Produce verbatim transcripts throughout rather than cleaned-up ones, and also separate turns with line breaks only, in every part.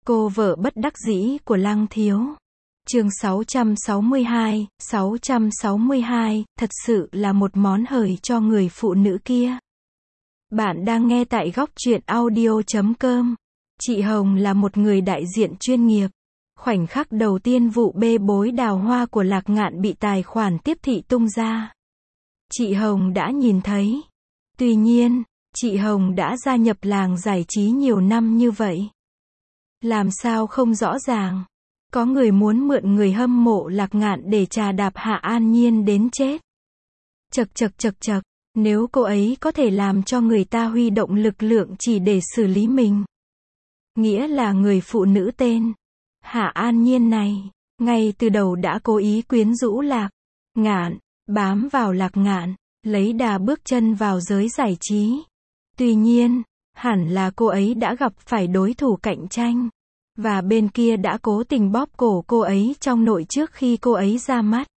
Cô vợ bất đắc dĩ của Lăng Thiếu. Chương sáu trăm sáu mươi hai, sáu trăm sáu mươi hai, thật sự là một món hời cho người phụ nữ kia. Bạn đang nghe tại góc truyện audio chấm com. Chị Hồng là một người đại diện chuyên nghiệp. Khoảnh khắc đầu tiên vụ bê bối đào hoa của Lạc Ngạn bị tài khoản tiếp thị tung ra, chị Hồng đã nhìn thấy. Tuy nhiên, chị Hồng đã gia nhập làng giải trí nhiều năm như vậy, làm sao không rõ ràng. Có người muốn mượn người hâm mộ Lạc Ngạn để trà đạp Hạ An Nhiên đến chết. Chật chật chật chật, nếu cô ấy có thể làm cho người ta huy động lực lượng chỉ để xử lý mình, nghĩa là người phụ nữ tên Hạ An Nhiên này, ngay từ đầu đã cố ý quyến rũ Lạc Ngạn, bám vào Lạc Ngạn, lấy đà bước chân vào giới giải trí. Tuy nhiên, hẳn là cô ấy đã gặp phải đối thủ cạnh tranh, và bên kia đã cố tình bóp cổ cô ấy trong nội trước khi cô ấy ra mắt.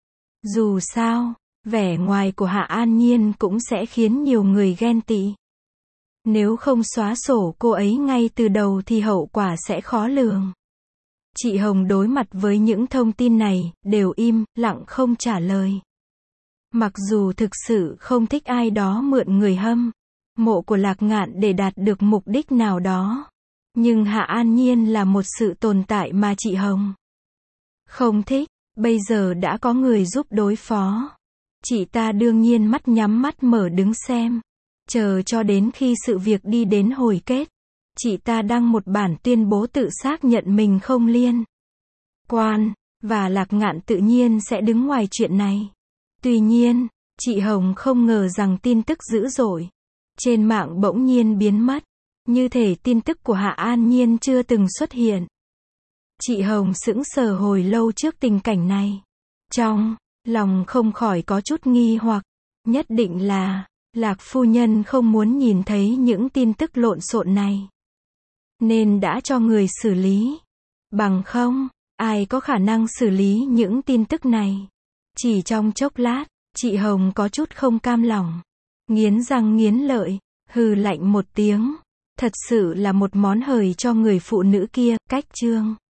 Dù sao, vẻ ngoài của Hạ An Nhiên cũng sẽ khiến nhiều người ghen tị. Nếu không xóa sổ cô ấy ngay từ đầu thì hậu quả sẽ khó lường. Chị Hồng đối mặt với những thông tin này, đều im lặng không trả lời. Mặc dù thực sự không thích ai đó mượn người hâm mộ của Lạc Ngạn để đạt được mục đích nào đó, nhưng Hạ An Nhiên là một sự tồn tại mà chị Hồng không thích. Bây giờ đã có người giúp đối phó, chị ta đương nhiên mắt nhắm mắt mở đứng xem, chờ cho đến khi sự việc đi đến hồi kết, chị ta đăng một bản tuyên bố tự xác nhận mình không liên quan, và Lạc Ngạn tự nhiên sẽ đứng ngoài chuyện này. Tuy nhiên, chị Hồng không ngờ rằng tin tức dữ dội trên mạng bỗng nhiên biến mất, như thể tin tức của Hạ An Nhiên chưa từng xuất hiện. Chị Hồng sững sờ hồi lâu trước tình cảnh này, trong lòng không khỏi có chút nghi hoặc, nhất định là Lạc phu nhân không muốn nhìn thấy những tin tức lộn xộn này, nên đã cho người xử lý. Bằng không, ai có khả năng xử lý những tin tức này. Chỉ trong chốc lát, chị Hồng có chút không cam lòng, nghiến răng nghiến lợi, hừ lạnh một tiếng. Thật sự là một món hời cho người phụ nữ kia. Cách chương